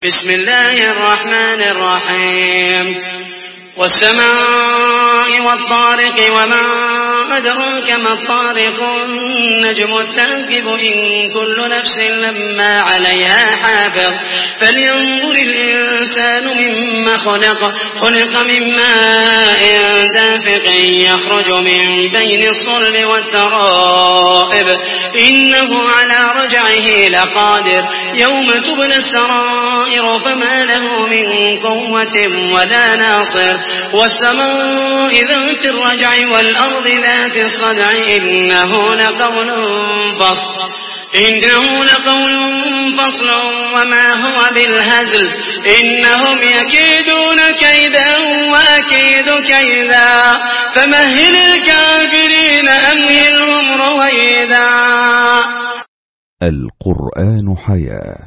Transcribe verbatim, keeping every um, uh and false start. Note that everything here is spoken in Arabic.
بسم الله الرحمن الرحيم والسماء والطارق وما أدراك ما الطارق النجم الثاقب إن كل نفس لما عليها حافظ فلينظر الإنسان مما خلق خلق من ماء دافق يخرج من بين الصلب والترائب إنه على رجعه لقادر يوم تبلى السرائر فما له من قوة ولا ناصر والسماء ذات الرجع والأرض ذات الصدع إنه لقول فصل إنه لقول فصل وما هو بالهزل إنهم يكيدون كيدا وأكيد كيدا فمهل الكافرين أمهلهم رويدا. القرآن حياة.